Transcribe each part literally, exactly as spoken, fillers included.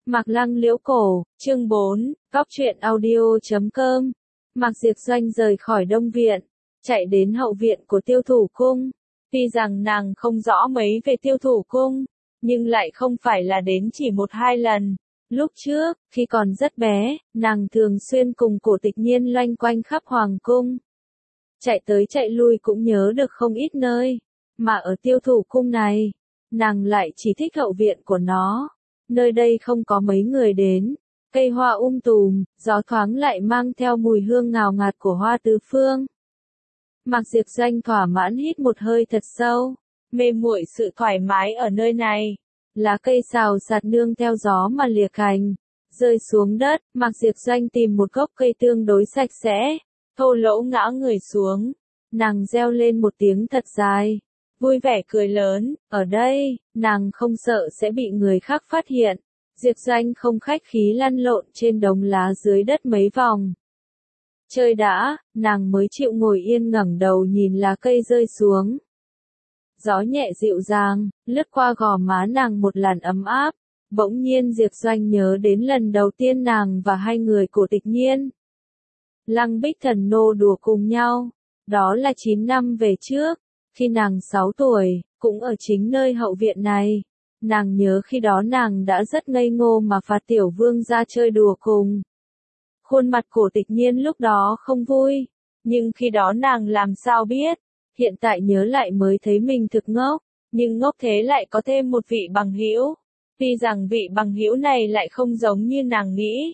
Mạc Lăng liễu cổ, chương bốn, góc truyện audio chấm com. Mạc Diệp Doanh rời khỏi Đông Viện, chạy đến hậu viện của Tiêu Thủ Cung. Tuy rằng nàng không rõ mấy về Tiêu Thủ Cung, nhưng lại không phải là đến chỉ một hai lần. Lúc trước, khi còn rất bé, nàng thường xuyên cùng Cổ Tịch Nhiên loanh quanh khắp Hoàng Cung. Chạy tới chạy lui cũng nhớ được không ít nơi, mà ở Tiêu Thủ Cung này, nàng lại chỉ thích hậu viện của nó. Nơi đây không có mấy người đến, cây hoa um tùm, gió thoáng lại mang theo mùi hương ngào ngạt của hoa tứ phương. Mạc Diệp Doanh thỏa mãn hít một hơi thật sâu, mê muội sự thoải mái ở nơi này. Lá cây xào xạc nương theo gió mà lìa cành, rơi xuống đất. Mạc Diệp Doanh tìm một gốc cây tương đối sạch sẽ, thô lỗ ngã người xuống. Nàng reo lên một tiếng thật dài, vui vẻ cười lớn. Ở đây, nàng không sợ sẽ bị người khác phát hiện. Diệp Doanh không khách khí lăn lộn trên đống lá dưới đất mấy vòng. Chơi đã, nàng mới chịu ngồi yên ngẩng đầu nhìn lá cây rơi xuống. Gió nhẹ dịu dàng, lướt qua gò má nàng một làn ấm áp. Bỗng nhiên Diệp Doanh nhớ đến lần đầu tiên nàng và hai người Cổ Tịch Nhiên, Lăng Bích Thần nô đùa cùng nhau. Đó là chín năm về trước, khi nàng sáu tuổi, cũng ở chính nơi hậu viện này. Nàng nhớ khi đó nàng đã rất ngây ngô mà phạt tiểu vương ra chơi đùa cùng. Khuôn mặt Cổ Tịch Nhiên lúc đó không vui, nhưng khi đó nàng làm sao biết. Hiện tại nhớ lại mới thấy mình thực ngốc, nhưng ngốc thế lại có thêm một vị bằng hữu. Tuy rằng vị bằng hữu này lại không giống như nàng nghĩ.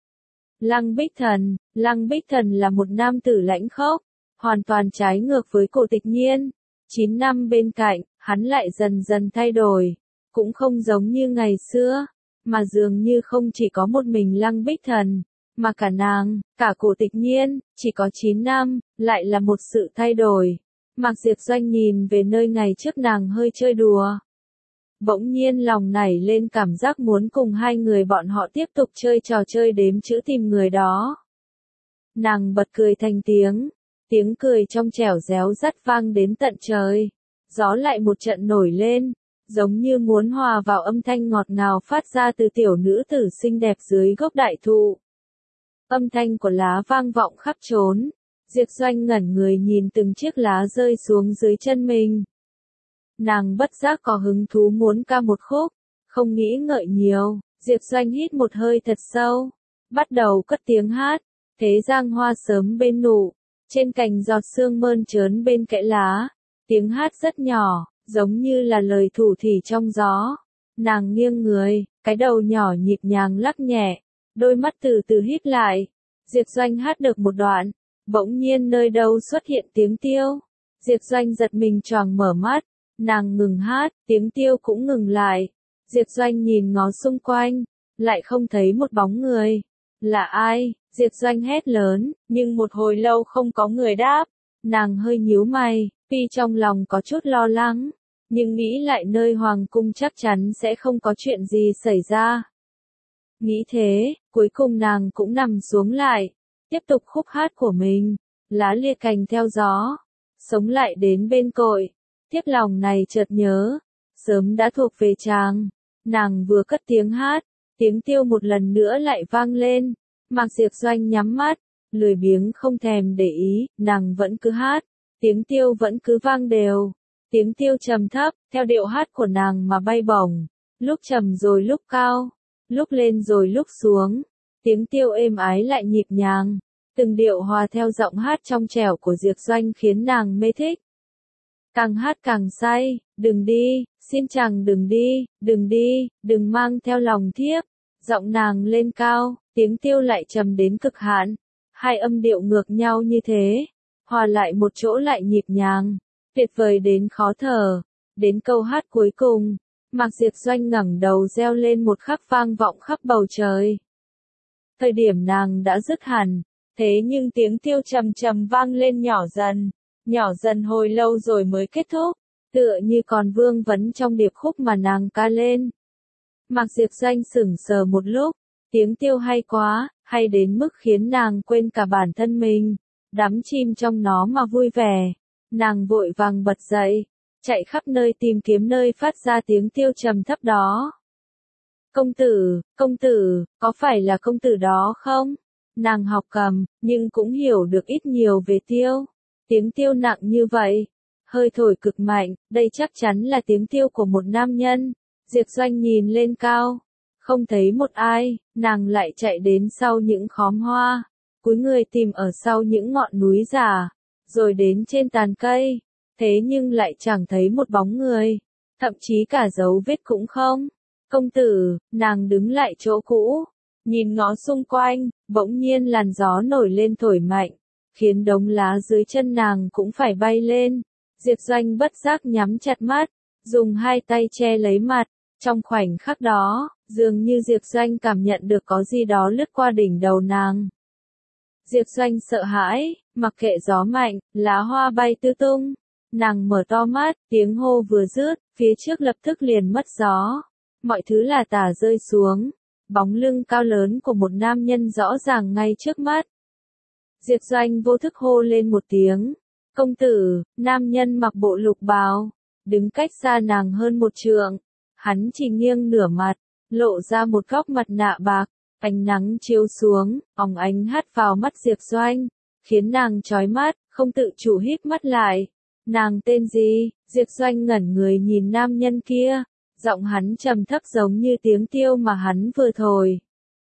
Lăng Bích Thần, Lăng Bích Thần là một nam tử lãnh khốc, hoàn toàn trái ngược với Cổ Tịch Nhiên. Chín năm bên cạnh, hắn lại dần dần thay đổi, cũng không giống như ngày xưa, mà dường như không chỉ có một mình Lăng Bích Thần, mà cả nàng, cả Cổ Tịch Nhiên, chỉ có chín năm, lại là một sự thay đổi. Mạc Diệp Doanh nhìn về nơi ngày trước nàng hơi chơi đùa. Bỗng nhiên lòng nảy lên cảm giác muốn cùng hai người bọn họ tiếp tục chơi trò chơi đếm chữ tìm người đó. Nàng bật cười thành tiếng, tiếng cười trong trẻo réo rắt vang đến tận trời. Gió lại một trận nổi lên, giống như muốn hòa vào âm thanh ngọt ngào phát ra từ tiểu nữ tử xinh đẹp dưới gốc đại thụ. Âm thanh của lá vang vọng khắp trốn. Diệp Doanh ngẩn người nhìn từng chiếc lá rơi xuống dưới chân mình. Nàng bất giác có hứng thú muốn ca một khúc, không nghĩ ngợi nhiều, Diệp Doanh hít một hơi thật sâu, bắt đầu cất tiếng hát. Thế giang hoa sớm bên nụ, trên cành giọt sương mơn trớn bên kẽ lá. Tiếng hát rất nhỏ, giống như là lời thủ thỉ trong gió. Nàng nghiêng người, cái đầu nhỏ nhịp nhàng lắc nhẹ, đôi mắt từ từ híp lại. Diệp Doanh hát được một đoạn. Bỗng nhiên nơi đâu xuất hiện tiếng tiêu. Diệp Doanh giật mình choàng mở mắt, nàng ngừng hát, tiếng tiêu cũng ngừng lại. Diệp Doanh nhìn ngó xung quanh, lại không thấy một bóng người. Là ai? Diệp Doanh hét lớn, nhưng một hồi lâu không có người đáp. Nàng hơi nhíu mày, tuy trong lòng có chút lo lắng, nhưng nghĩ lại nơi Hoàng Cung chắc chắn sẽ không có chuyện gì xảy ra. Nghĩ thế, cuối cùng nàng cũng nằm xuống lại. Tiếp tục khúc hát của mình, lá lia cành theo gió, sống lại đến bên cội. Tiếp lòng này chợt nhớ, sớm đã thuộc về chàng. Nàng vừa cất tiếng hát, tiếng tiêu một lần nữa lại vang lên. Mạc Diệp Doanh nhắm mắt, lười biếng không thèm để ý, nàng vẫn cứ hát, tiếng tiêu vẫn cứ vang đều. Tiếng tiêu trầm thấp, theo điệu hát của nàng mà bay bổng, lúc trầm rồi lúc cao, lúc lên rồi lúc xuống. Tiếng tiêu êm ái lại nhịp nhàng, từng điệu hòa theo giọng hát trong trẻo của Diệp Doanh khiến nàng mê thích. Càng hát càng say, đừng đi, xin chàng đừng đi, đừng đi, đừng mang theo lòng thiếp. Giọng nàng lên cao, tiếng tiêu lại trầm đến cực hạn. Hai âm điệu ngược nhau như thế, hòa lại một chỗ lại nhịp nhàng, tuyệt vời đến khó thở. Đến câu hát cuối cùng, Mạc Diệp Doanh ngẩng đầu reo lên một khắc vang vọng khắp bầu trời. Thời điểm nàng đã dứt hẳn, thế nhưng tiếng tiêu trầm trầm vang lên nhỏ dần, nhỏ dần hồi lâu rồi mới kết thúc, tựa như còn vương vấn trong điệp khúc mà nàng ca lên. Mạc Diệp Doanh sững sờ một lúc, tiếng tiêu hay quá, hay đến mức khiến nàng quên cả bản thân mình, đắm chìm trong nó mà vui vẻ. Nàng vội vàng bật dậy, chạy khắp nơi tìm kiếm nơi phát ra tiếng tiêu trầm thấp đó. Công tử, công tử, có phải là công tử đó không? Nàng học cầm, nhưng cũng hiểu được ít nhiều về tiêu. Tiếng tiêu nặng như vậy, hơi thổi cực mạnh, đây chắc chắn là tiếng tiêu của một nam nhân. Diệp Doanh nhìn lên cao, không thấy một ai, nàng lại chạy đến sau những khóm hoa, cúi người tìm ở sau những ngọn núi già, rồi đến trên tàn cây, thế nhưng lại chẳng thấy một bóng người, thậm chí cả dấu vết cũng không. Công tử, nàng đứng lại chỗ cũ, nhìn ngó xung quanh, bỗng nhiên làn gió nổi lên thổi mạnh, khiến đống lá dưới chân nàng cũng phải bay lên. Diệp Doanh bất giác nhắm chặt mắt, dùng hai tay che lấy mặt, trong khoảnh khắc đó, dường như Diệp Doanh cảm nhận được có gì đó lướt qua đỉnh đầu nàng. Diệp Doanh sợ hãi, mặc kệ gió mạnh, lá hoa bay tứ tung, nàng mở to mắt, tiếng hô vừa dứt, phía trước lập tức liền mất gió. Mọi thứ là tả rơi xuống, bóng lưng cao lớn của một nam nhân rõ ràng ngay trước mắt. Diệp Doanh vô thức hô lên một tiếng, công tử, nam nhân mặc bộ lục bào, đứng cách xa nàng hơn một trượng, hắn chỉ nghiêng nửa mặt, lộ ra một góc mặt nạ bạc, ánh nắng chiếu xuống, óng ánh hắt vào mắt Diệp Doanh, khiến nàng chói mắt, không tự chủ híp mắt lại. Nàng tên gì? Diệp Doanh ngẩn người nhìn nam nhân kia. Giọng hắn trầm thấp giống như tiếng tiêu mà hắn vừa thổi.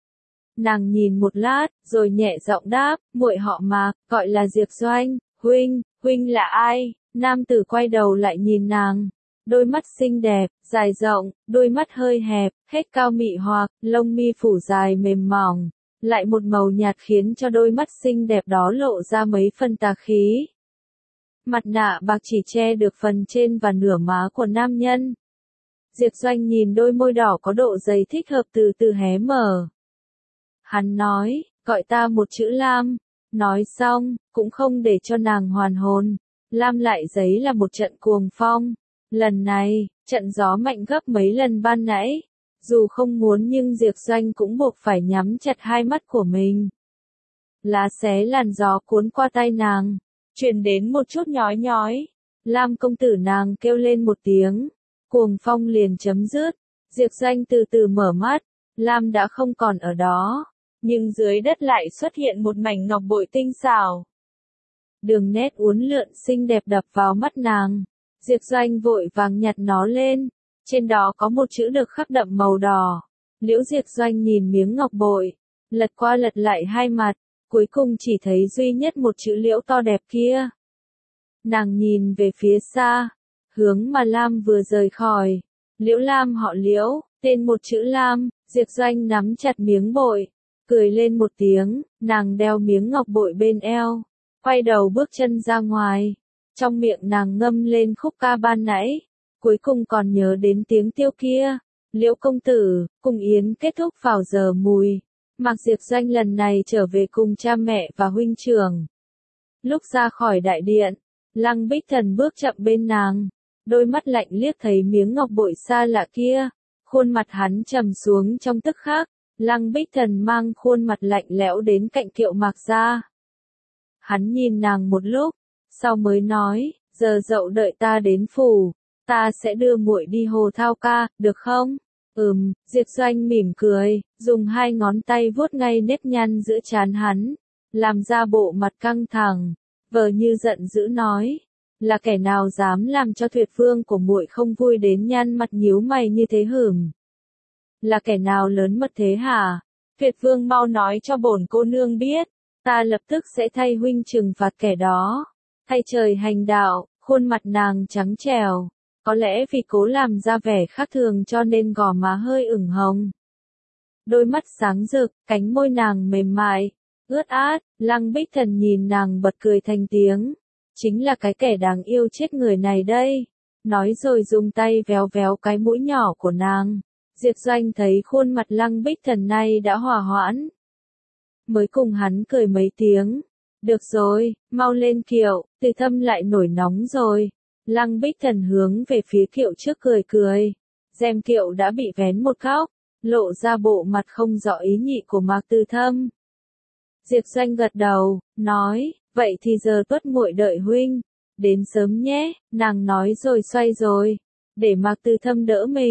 Nàng nhìn một lát, rồi nhẹ giọng đáp, muội họ Mạc, gọi là Diệp Doanh. Huynh, huynh là ai? Nam tử quay đầu lại nhìn nàng. Đôi mắt xinh đẹp, dài rộng, đôi mắt hơi hẹp, hết cao mị hoặc, lông mi phủ dài mềm mỏng. Lại một màu nhạt khiến cho đôi mắt xinh đẹp đó lộ ra mấy phần tà khí. Mặt nạ bạc chỉ che được phần trên và nửa má của nam nhân. Diệp Doanh nhìn đôi môi đỏ có độ dày thích hợp từ từ hé mở. Hắn nói, gọi ta một chữ Lam. Nói xong, cũng không để cho nàng hoàn hồn. Lam lại giấy là một trận cuồng phong. Lần này, trận gió mạnh gấp mấy lần ban nãy. Dù không muốn nhưng Diệp Doanh cũng buộc phải nhắm chặt hai mắt của mình. Lá xé làn gió cuốn qua tay nàng, truyền đến một chút nhói nhói. Lam công tử, nàng kêu lên một tiếng. Cuồng phong liền chấm dứt, Diệp Doanh từ từ mở mắt, Lam đã không còn ở đó, nhưng dưới đất lại xuất hiện một mảnh ngọc bội tinh xảo. Đường nét uốn lượn xinh đẹp đập vào mắt nàng, Diệp Doanh vội vàng nhặt nó lên, trên đó có một chữ được khắc đậm màu đỏ. Liễu Diệp Doanh nhìn miếng ngọc bội, lật qua lật lại hai mặt, cuối cùng chỉ thấy duy nhất một chữ Liễu to đẹp kia. Nàng nhìn về phía xa, hướng mà Lam vừa rời khỏi. Liễu Lam họ Liễu, tên một chữ Lam. Diệp Doanh nắm chặt miếng bội, cười lên một tiếng, nàng đeo miếng ngọc bội bên eo, quay đầu bước chân ra ngoài. Trong miệng nàng ngâm lên khúc ca ban nãy, cuối cùng còn nhớ đến tiếng tiêu kia. Liễu công tử, cung yến kết thúc vào giờ mùi. Mạc Diệp Doanh lần này trở về cùng cha mẹ và huynh trưởng. Lúc ra khỏi đại điện, Lăng Bích Thần bước chậm bên nàng, đôi mắt lạnh liếc thấy miếng ngọc bội xa lạ kia, khuôn mặt hắn trầm xuống trong tức khắc. Lăng Bích Thần mang khuôn mặt lạnh lẽo đến cạnh Kiệu Mạc gia. Hắn nhìn nàng một lúc, sau mới nói, giờ dậu đợi ta đến phủ, ta sẽ đưa muội đi hồ thao ca, được không? Ừm, Diệp Doanh mỉm cười, dùng hai ngón tay vuốt ngay nếp nhăn giữa trán hắn, làm ra bộ mặt căng thẳng, vờ như giận dữ nói, là kẻ nào dám làm cho Tuyệt Vương của muội không vui đến nhăn mặt nhíu mày như thế hửm? Là kẻ nào lớn mật thế hả? Tuyệt Vương mau nói cho bổn cô nương biết, ta lập tức sẽ thay huynh trừng phạt kẻ đó. Thay trời hành đạo, khuôn mặt nàng trắng trẻo, có lẽ vì cố làm ra vẻ khác thường cho nên gò má hơi ửng hồng. Đôi mắt sáng rực, cánh môi nàng mềm mại, ướt át. Lăng Bích Thần nhìn nàng bật cười thành tiếng. Chính là cái kẻ đáng yêu chết người này đây. Nói rồi dùng tay véo véo cái mũi nhỏ của nàng. Diệp Doanh thấy khuôn mặt Lăng Bích Thần này đã hòa hoãn, mới cùng hắn cười mấy tiếng. Được rồi, mau lên kiệu, Từ Thâm lại nổi nóng rồi. Lăng Bích Thần hướng về phía kiệu trước cười cười. Rèm kiệu đã bị vén một góc, lộ ra bộ mặt không rõ ý nhị của Mạc Từ Thâm. Diệp Doanh gật đầu, nói, vậy thì giờ tuất muội đợi huynh, đến sớm nhé. Nàng nói rồi xoay rồi, để Mạc Từ Thâm đỡ mình.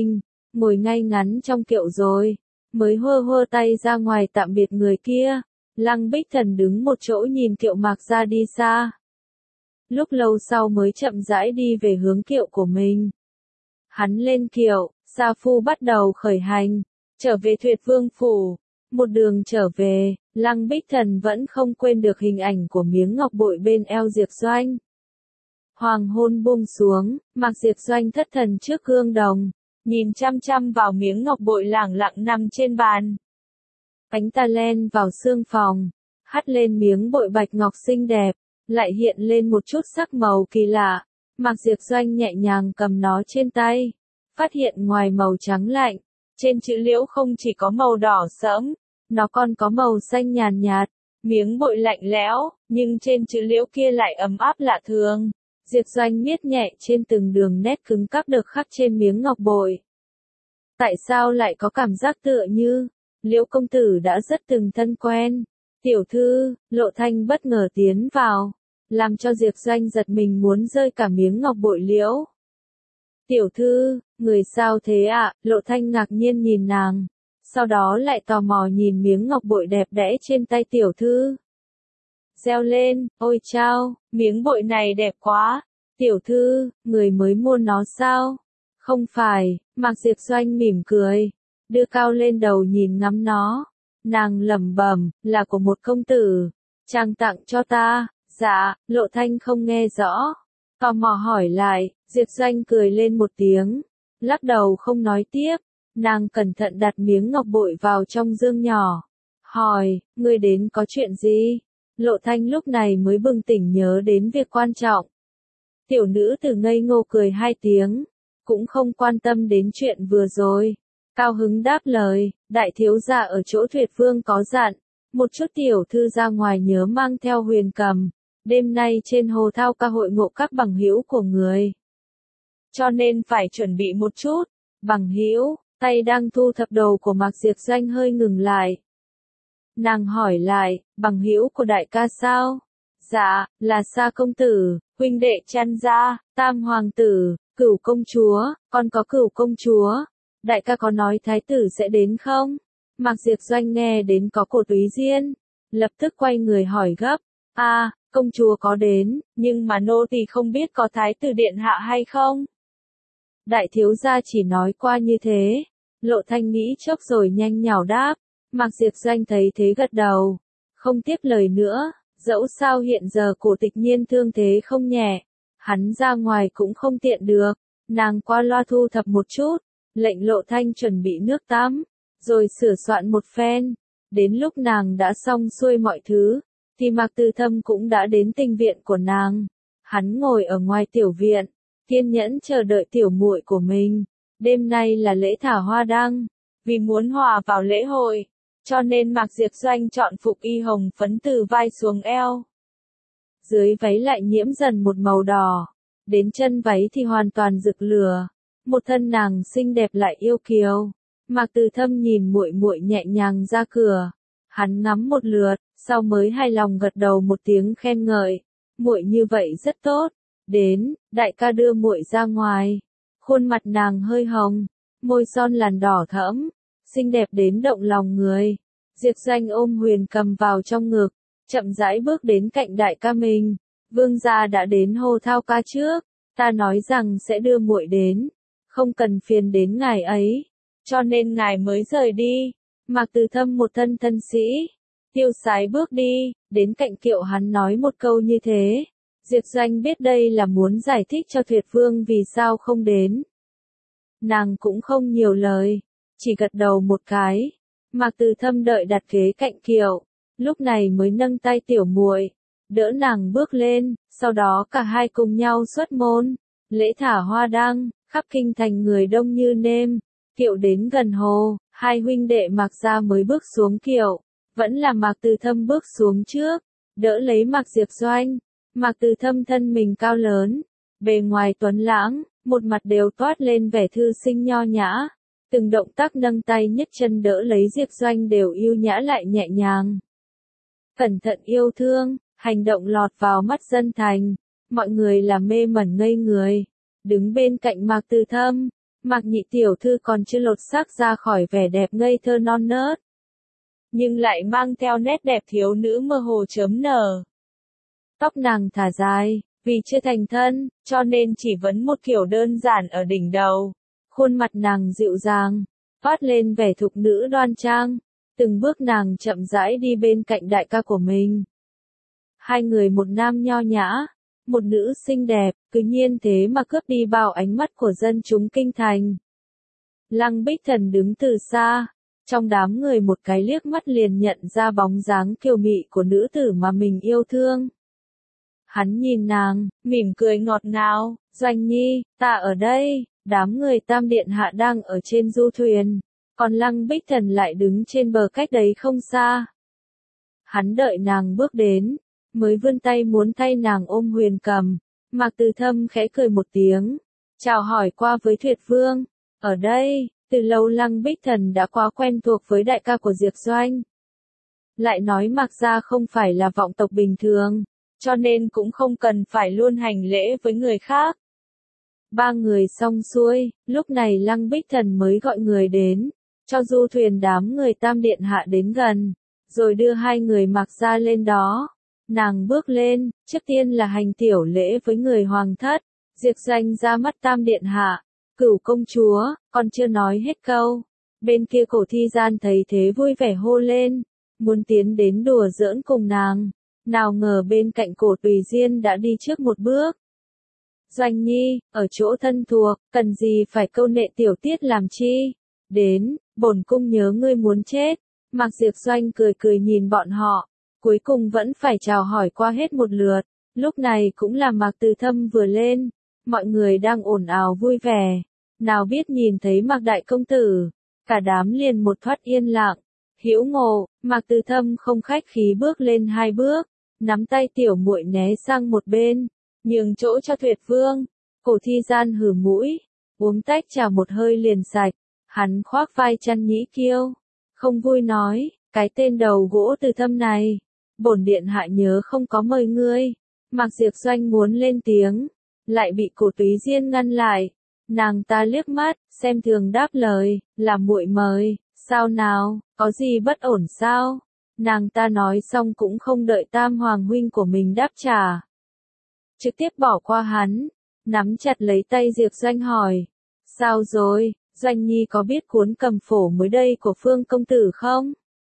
ngồi ngay ngắn trong kiệu rồi, mới hơ hơ tay ra ngoài tạm biệt người kia. Lăng Bích Thần đứng một chỗ nhìn kiệu Mạc Gia đi xa. Lúc lâu sau mới chậm rãi đi về hướng kiệu của mình. Hắn lên kiệu, sa phu bắt đầu khởi hành, trở về Tuyệt Vương phủ. Một đường trở về, Lăng Bích Thần vẫn không quên được hình ảnh của miếng ngọc bội bên eo Diệp Doanh. Hoàng hôn buông xuống, Mạc Diệp Doanh thất thần trước gương đồng, nhìn chăm chăm vào miếng ngọc bội lẳng lặng nằm trên bàn. Ánh ta len vào sương phòng, hắt lên miếng bội bạch ngọc xinh đẹp, lại hiện lên một chút sắc màu kỳ lạ. Mạc Diệp Doanh nhẹ nhàng cầm nó trên tay, phát hiện ngoài màu trắng lạnh, trên chữ liễu không chỉ có màu đỏ sẫm, nó còn có màu xanh nhàn nhạt. Miếng bội lạnh lẽo, nhưng trên chữ liễu kia lại ấm áp lạ thường. Diệp Doanh miết nhẹ trên từng đường nét cứng cáp được khắc trên miếng ngọc bội. Tại sao lại có cảm giác tựa như Liễu công tử đã rất từng thân quen? Tiểu thư, Lộ Thanh bất ngờ tiến vào, làm cho Diệp Doanh giật mình muốn rơi cả miếng ngọc bội liễu. Tiểu thư, người sao thế ạ? À? Lộ Thanh ngạc nhiên nhìn nàng, sau đó lại tò mò nhìn miếng ngọc bội đẹp đẽ trên tay tiểu thư. Reo lên, ôi chao, miếng bội này đẹp quá. Tiểu thư, người mới mua nó sao? Không phải, Mạc Diệp Doanh mỉm cười, đưa cao lên đầu nhìn ngắm nó. Nàng lẩm bẩm, là của một công tử, chàng tặng cho ta. Dạ, Lộ Thanh không nghe rõ, tò mò hỏi lại. Diệp Doanh cười lên một tiếng, lắc đầu không nói tiếp. Nàng cẩn thận đặt miếng ngọc bội vào trong dương nhỏ, hỏi, ngươi đến có chuyện gì? Lộ Thanh lúc này mới bừng tỉnh nhớ đến việc quan trọng. Tiểu nữ tử ngây ngô cười hai tiếng, cũng không quan tâm đến chuyện vừa rồi. Cao hứng đáp lời, đại thiếu gia ở chỗ Tuyệt Vương có dặn, một chút tiểu thư ra ngoài nhớ mang theo huyền cầm, đêm nay trên hồ thao ca hội ngộ các bằng hữu của người. Cho nên phải chuẩn bị một chút. Bằng hữu, tay đang thu thập đồ của Mạc Diệp Doanh hơi ngừng lại. Nàng hỏi lại, bằng hữu của đại ca sao? Dạ, là Sa công tử, huynh đệ Trăn gia, Tam hoàng tử, Cửu công chúa, còn có Cửu công chúa. Đại ca có nói thái tử sẽ đến không? Mạc Diệp Doanh nghe đến có Cổ Túy Diên, lập tức quay người hỏi gấp. A, à, công chúa có đến, nhưng mà nô tỳ không biết có thái tử điện hạ hay không? Đại thiếu gia chỉ nói qua như thế. Lộ Thanh nghĩ chốc rồi nhanh nhảu đáp. Mạc Diệp Doanh thấy thế gật đầu, không tiếp lời nữa. Dẫu sao hiện giờ Cổ Tịch Nhiên thương thế không nhẹ, hắn ra ngoài cũng không tiện được. Nàng qua loa thu thập một chút, lệnh Lộ Thanh chuẩn bị nước tắm, rồi sửa soạn một phen. Đến lúc nàng đã xong xuôi mọi thứ, thì Mạc Từ Thâm cũng đã đến tinh viện của nàng. Hắn ngồi ở ngoài tiểu viện, kiên nhẫn chờ đợi tiểu muội của mình. Đêm nay là lễ thả hoa đăng, vì muốn hòa vào lễ hội, cho nên Mạc Diệp Doanh chọn phục y hồng phấn từ vai xuống eo. Dưới váy lại nhiễm dần một màu đỏ, đến chân váy thì hoàn toàn rực lửa. Một thân nàng xinh đẹp lại yêu kiều. Mạc Từ Thâm nhìn muội muội nhẹ nhàng ra cửa, hắn ngắm một lượt, sau mới hài lòng gật đầu một tiếng khen ngợi. Muội như vậy rất tốt. Đến, đại ca đưa muội ra ngoài. Khuôn mặt nàng hơi hồng, môi son làn đỏ thẫm, xinh đẹp đến động lòng người. Diệp Doanh ôm huyền cầm vào trong ngực, chậm rãi bước đến cạnh đại ca mình. Vương gia đã đến hồ thao ca trước, ta nói rằng sẽ đưa muội đến, không cần phiền đến ngài ấy, cho nên ngài mới rời đi. Mạc Từ Thâm một thân thân sĩ, tiêu sái bước đi, đến cạnh kiệu hắn nói một câu như thế. Diệp Doanh biết đây là muốn giải thích cho Tuyệt Vương vì sao không đến. Nàng cũng không nhiều lời, chỉ gật đầu một cái. Mạc Từ Thâm đợi đặt ghế cạnh kiệu, lúc này mới nâng tay tiểu muội, đỡ nàng bước lên, sau đó cả hai cùng nhau xuất môn. Lễ thả hoa đăng, khắp kinh thành người đông như nêm. Kiệu đến gần hồ, hai huynh đệ Mạc gia mới bước xuống kiệu, vẫn là Mạc Từ Thâm bước xuống trước, đỡ lấy Mạc Diệp Doanh. Mạc Từ Thâm thân mình cao lớn, bề ngoài tuấn lãng, một mặt đều toát lên vẻ thư sinh nho nhã. Từng động tác nâng tay nhấc chân đỡ lấy Diệp Doanh đều yêu nhã lại nhẹ nhàng. Cẩn thận yêu thương, hành động lọt vào mắt dân thành, mọi người là mê mẩn ngây người. Đứng bên cạnh Mạc Từ Thâm, Mạc nhị tiểu thư còn chưa lột xác ra khỏi vẻ đẹp ngây thơ non nớt, nhưng lại mang theo nét đẹp thiếu nữ mơ hồ chớm nở. Tóc nàng thả dài, vì chưa thành thân, cho nên chỉ vấn một kiểu đơn giản ở đỉnh đầu. Khuôn mặt nàng dịu dàng, toát lên vẻ thục nữ đoan trang. Từng bước nàng chậm rãi đi bên cạnh đại ca của mình. Hai người, một nam nho nhã, một nữ xinh đẹp, cứ nhiên thế mà cướp đi bao ánh mắt của dân chúng kinh thành. Lăng Bích Thần đứng từ xa, trong đám người một cái liếc mắt liền nhận ra bóng dáng kiều mị của nữ tử mà mình yêu thương. Hắn nhìn nàng, mỉm cười ngọt ngào, Doanh Nhi, ta ở đây. Đám người Tam Điện Hạ đang ở trên du thuyền, còn Lăng Bích Thần lại đứng trên bờ cách đấy không xa. Hắn đợi nàng bước đến, mới vươn tay muốn thay nàng ôm Huyền Cầm. Mạc Từ Thâm khẽ cười một tiếng, chào hỏi qua với Tuyệt Vương. Ở đây, từ lâu Lăng Bích Thần đã quá quen thuộc với đại ca của Diệp Doanh. Lại nói Mạc gia không phải là vọng tộc bình thường, cho nên cũng không cần phải luôn hành lễ với người khác. Ba người xong xuôi, lúc này Lăng Bích Thần mới gọi người đến, cho du thuyền đám người Tam Điện Hạ đến gần, rồi đưa hai người Mạc gia lên đó. Nàng bước lên, trước tiên là hành tiểu lễ với người hoàng thất, Diệp Doanh ra mắt Tam Điện Hạ, Cửu công chúa, còn chưa nói hết câu. Bên kia Cổ Thi Gian thấy thế vui vẻ hô lên, muốn tiến đến đùa giỡn cùng nàng. Nào ngờ bên cạnh Cổ Tùy Diên đã đi trước một bước. Doanh Nhi, ở chỗ thân thuộc, cần gì phải câu nệ tiểu tiết làm chi? Đến, bổn cung nhớ ngươi muốn chết. Mạc Diệp Doanh cười cười nhìn bọn họ, cuối cùng vẫn phải chào hỏi qua hết một lượt. Lúc này cũng là Mạc Từ Thâm vừa lên, mọi người đang ồn ào vui vẻ. Nào biết nhìn thấy Mạc Đại Công Tử, cả đám liền một thoát yên lặng. Hữu ngộ, Mạc Từ Thâm không khách khí bước lên hai bước, nắm tay tiểu muội né sang một bên, nhường chỗ cho Tuyệt Vương. Cổ Thi Gian hừ mũi, uống tách trà một hơi liền sạch. Hắn khoác vai chăn Nhĩ Kiêu, không vui nói, cái tên đầu gỗ Từ Thâm này, bổn điện hạ nhớ không có mời ngươi. Mạc Diệp Doanh muốn lên tiếng, lại bị Cổ Túy Diên ngăn lại. Nàng ta liếc mắt, xem thường đáp lời, là muội mời, sao nào, có gì bất ổn sao? Nàng ta nói xong cũng không đợi Tam Hoàng huynh của mình đáp trả, trực tiếp bỏ qua hắn, nắm chặt lấy tay Diệp Doanh hỏi, sao rồi, Doanh Nhi có biết cuốn Cầm Phổ mới đây của Phương công tử không?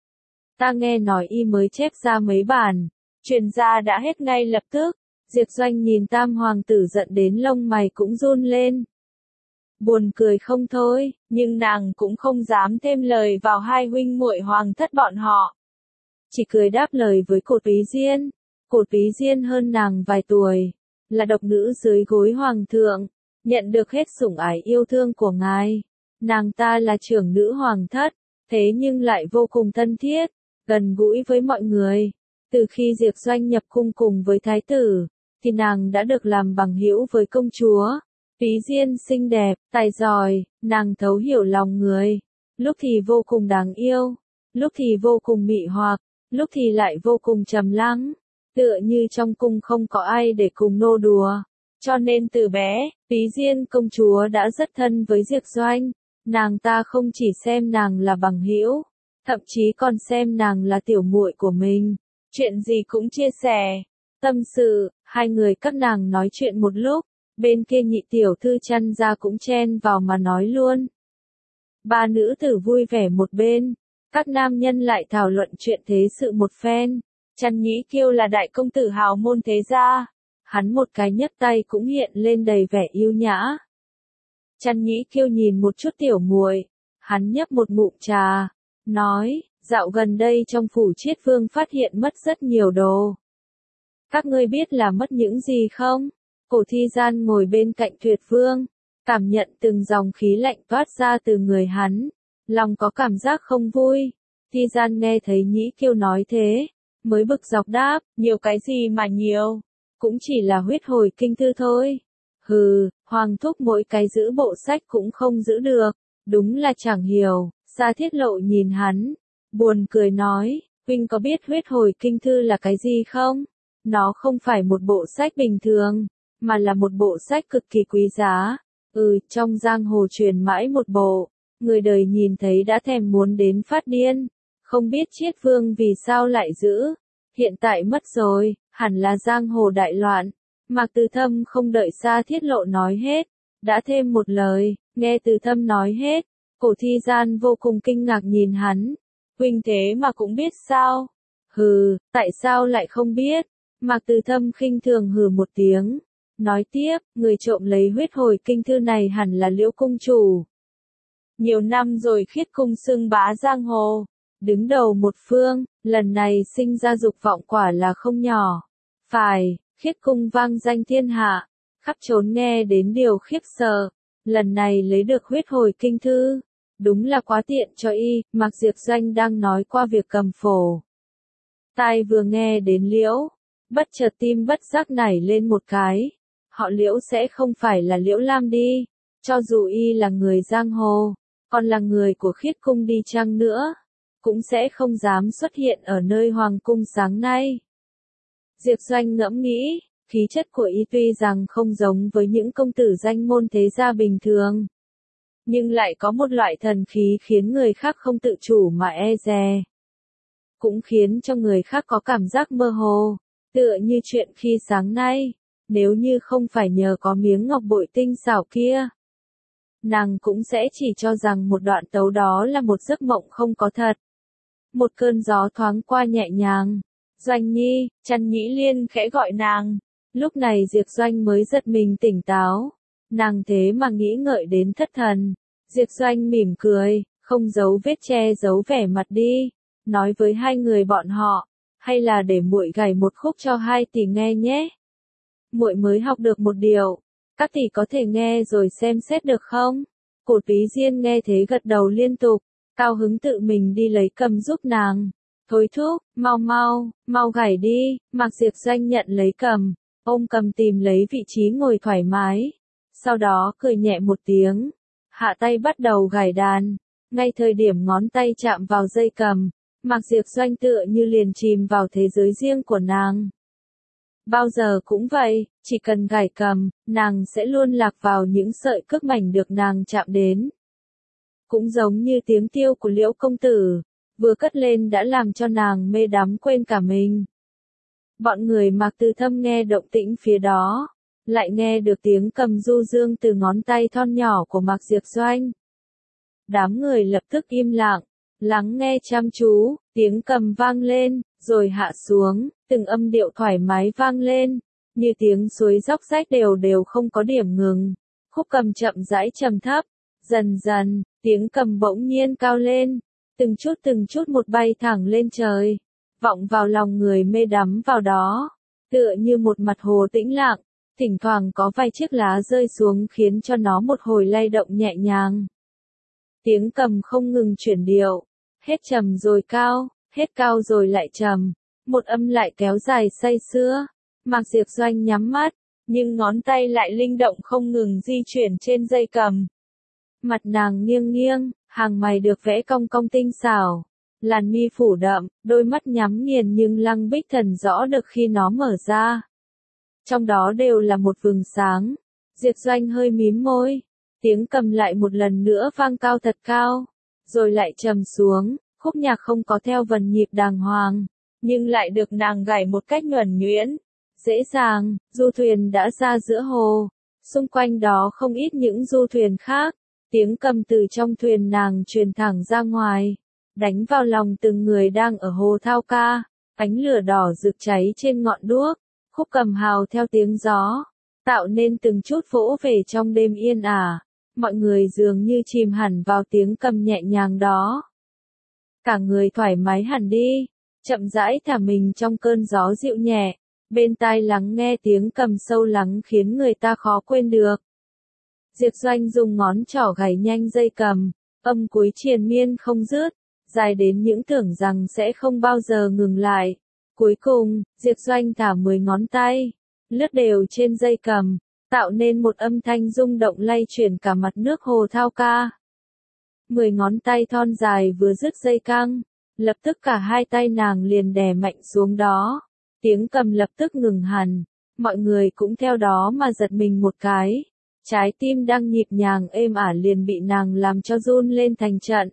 Ta nghe nói y mới chép ra mấy bản, truyền ra đã hết ngay lập tức. Diệp Doanh nhìn Tam Hoàng tử giận đến lông mày cũng run lên. Buồn cười không thôi, nhưng nàng cũng không dám thêm lời vào hai huynh muội hoàng thất bọn họ. Chỉ cười đáp lời với Cổ Túy Diên. Cổ Túy Diên hơn nàng vài tuổi, là độc nữ dưới gối hoàng thượng, nhận được hết sủng ái yêu thương của ngài. Nàng ta là trưởng nữ hoàng thất, thế nhưng lại vô cùng thân thiết, gần gũi với mọi người. Từ khi Diệp Doanh nhập cung cùng với thái tử, thì nàng đã được làm bằng hữu với công chúa. Túy Diên xinh đẹp, tài giỏi, nàng thấu hiểu lòng người. Lúc thì vô cùng đáng yêu, lúc thì vô cùng mị hoặc, lúc thì lại vô cùng trầm lắng. Tựa như trong cung không có ai để cùng nô đùa. Cho nên từ bé, Túy Diên công chúa đã rất thân với Diệp Doanh. Nàng ta không chỉ xem nàng là bằng hữu, thậm chí còn xem nàng là tiểu muội của mình. Chuyện gì cũng chia sẻ, tâm sự, hai người các nàng nói chuyện một lúc, bên kia Nhị tiểu thư Chăn ra cũng chen vào mà nói luôn. Ba nữ tử vui vẻ một bên, các nam nhân lại thảo luận chuyện thế sự một phen. Chăn Nhĩ Kiêu là đại công tử hào môn thế gia, hắn một cái nhấc tay cũng hiện lên đầy vẻ yêu nhã. Chăn Nhĩ Kiêu nhìn một chút tiểu muội, hắn nhấp một ngụm trà, nói, dạo gần đây trong phủ Chiết Vương phát hiện mất rất nhiều đồ. Các ngươi biết là mất những gì không? Cổ Thi Gian ngồi bên cạnh Tuyệt Vương, cảm nhận từng dòng khí lạnh toát ra từ người hắn, lòng có cảm giác không vui. Thi Gian nghe thấy Nhĩ Kiêu nói thế, mới bực dọc đáp, nhiều cái gì mà nhiều, cũng chỉ là huyết hồi kinh thư thôi. Hừ, hoàng thúc mỗi cái giữ bộ sách cũng không giữ được, đúng là chẳng hiểu. Sa Thiết Lộ nhìn hắn, buồn cười nói, huynh có biết huyết hồi kinh thư là cái gì không? Nó không phải một bộ sách bình thường, mà là một bộ sách cực kỳ quý giá, Ừ, trong giang hồ truyền mãi một bộ, người đời nhìn thấy đã thèm muốn đến phát điên, không biết Chiết Vương vì sao lại giữ, hiện tại mất rồi, hẳn là giang hồ đại loạn. Mạc Từ Thâm không đợi Sa Thiết Lộ nói hết, đã thêm một lời, nghe Từ Thâm nói hết, Cổ Thi Gian vô cùng kinh ngạc nhìn hắn, huynh thế mà cũng biết sao? Hừ, tại sao lại không biết? Mạc Từ Thâm khinh thường hừ một tiếng, nói tiếp, người trộm lấy huyết hồi kinh thư này hẳn là Liễu cung chủ. Nhiều năm rồi Khiết cung xưng bá giang hồ, đứng đầu một phương, lần này sinh ra dục vọng quả là không nhỏ. Phải, Khiết cung vang danh thiên hạ, khắp trốn nghe đến điều khiếp sợ, lần này lấy được huyết hồi kinh thư, đúng là quá tiện cho y. Mạc Diệp Doanh đang nói qua việc cầm phổ. Tai vừa nghe đến Liễu, bất chợt tim bất giác nảy lên một cái, họ Liễu sẽ không phải là Liễu Lam đi, cho dù y là người giang hồ, còn là người của Khiết cung đi chăng nữa, cũng sẽ không dám xuất hiện ở nơi hoàng cung sáng nay. Diệp Doanh ngẫm nghĩ, khí chất của y tuy rằng không giống với những công tử danh môn thế gia bình thường, nhưng lại có một loại thần khí khiến người khác không tự chủ mà e dè. Cũng khiến cho người khác có cảm giác mơ hồ, tựa như chuyện khi sáng nay, nếu như không phải nhờ có miếng ngọc bội tinh xảo kia, nàng cũng sẽ chỉ cho rằng một đoạn tấu đó là một giấc mộng không có thật. Một cơn gió thoáng qua nhẹ nhàng, Doanh Nhi, Trăn Nhĩ Liên khẽ gọi nàng, lúc này Diệp Doanh mới giật mình tỉnh táo, nàng thế mà nghĩ ngợi đến thất thần. Diệp Doanh mỉm cười, không giấu vết che giấu vẻ mặt đi, nói với hai người bọn họ, hay là để muội gảy một khúc cho hai tỷ nghe nhé. Muội mới học được một điều, các tỷ có thể nghe rồi xem xét được không? Cột Túy Diên nghe thế gật đầu liên tục, cao hứng tự mình đi lấy cầm giúp nàng. Thôi thúc, mau mau, mau gảy đi. Mạc Diệp Doanh nhận lấy cầm, ôm cầm tìm lấy vị trí ngồi thoải mái, sau đó cười nhẹ một tiếng, hạ tay bắt đầu gảy đàn. Ngay thời điểm ngón tay chạm vào dây cầm, Mạc Diệp Doanh tựa như liền chìm vào thế giới riêng của nàng. Bao giờ cũng vậy, chỉ cần gảy cầm, nàng sẽ luôn lạc vào những sợi cước mảnh được nàng chạm đến. Cũng giống như tiếng tiêu của Liễu công tử, vừa cất lên đã làm cho nàng mê đắm quên cả mình. Bọn người Mạc Từ Thâm nghe động tĩnh phía đó, lại nghe được tiếng cầm du dương từ ngón tay thon nhỏ của Mạc Diệp Doanh. Đám người lập tức im lặng, lắng nghe chăm chú, tiếng cầm vang lên, rồi hạ xuống, từng âm điệu thoải mái vang lên, như tiếng suối róc rách đều đều không có điểm ngừng. Khúc cầm chậm rãi trầm thấp, dần dần, tiếng cầm bỗng nhiên cao lên, từng chút từng chút một bay thẳng lên trời, vọng vào lòng người mê đắm vào đó, tựa như một mặt hồ tĩnh lặng, thỉnh thoảng có vài chiếc lá rơi xuống khiến cho nó một hồi lay động nhẹ nhàng. Tiếng cầm không ngừng chuyển điệu, hết trầm rồi cao, hết cao rồi lại trầm, một âm lại kéo dài say sưa. Mạc Diệp Doanh nhắm mắt, nhưng ngón tay lại linh động không ngừng di chuyển trên dây cầm. Mặt nàng nghiêng nghiêng, hàng mày được vẽ cong cong tinh xảo, làn mi phủ đậm, đôi mắt nhắm nghiền nhưng Lăng Bích Thần rõ được khi nó mở ra. Trong đó đều là một vầng sáng. Diệp Doanh hơi mím môi, tiếng cầm lại một lần nữa vang cao thật cao, rồi lại trầm xuống, khúc nhạc không có theo vần nhịp đàng hoàng, nhưng lại được nàng gảy một cách nhuần nhuyễn, dễ dàng. Du thuyền đã ra giữa hồ, xung quanh đó không ít những du thuyền khác, tiếng cầm từ trong thuyền nàng truyền thẳng ra ngoài, đánh vào lòng từng người đang ở hồ thao ca, ánh lửa đỏ rực cháy trên ngọn đuốc, khúc cầm hào theo tiếng gió, tạo nên từng chút vỗ về trong đêm yên ả, mọi người dường như chìm hẳn vào tiếng cầm nhẹ nhàng đó. Cả người thoải mái hẳn đi, chậm rãi thả mình trong cơn gió dịu nhẹ, bên tai lắng nghe tiếng cầm sâu lắng khiến người ta khó quên được. Diệp Doanh dùng ngón trỏ gảy nhanh dây cầm, âm cuối triền miên không dứt, dài đến những tưởng rằng sẽ không bao giờ ngừng lại. Cuối cùng, Diệp Doanh thả mười ngón tay, lướt đều trên dây cầm, tạo nên một âm thanh rung động lay chuyển cả mặt nước hồ thao ca. Mười ngón tay thon dài vừa dứt dây căng, lập tức cả hai tay nàng liền đè mạnh xuống đó, tiếng cầm lập tức ngừng hẳn, mọi người cũng theo đó mà giật mình một cái. Trái tim đang nhịp nhàng êm ả liền bị nàng làm cho run lên thành trận.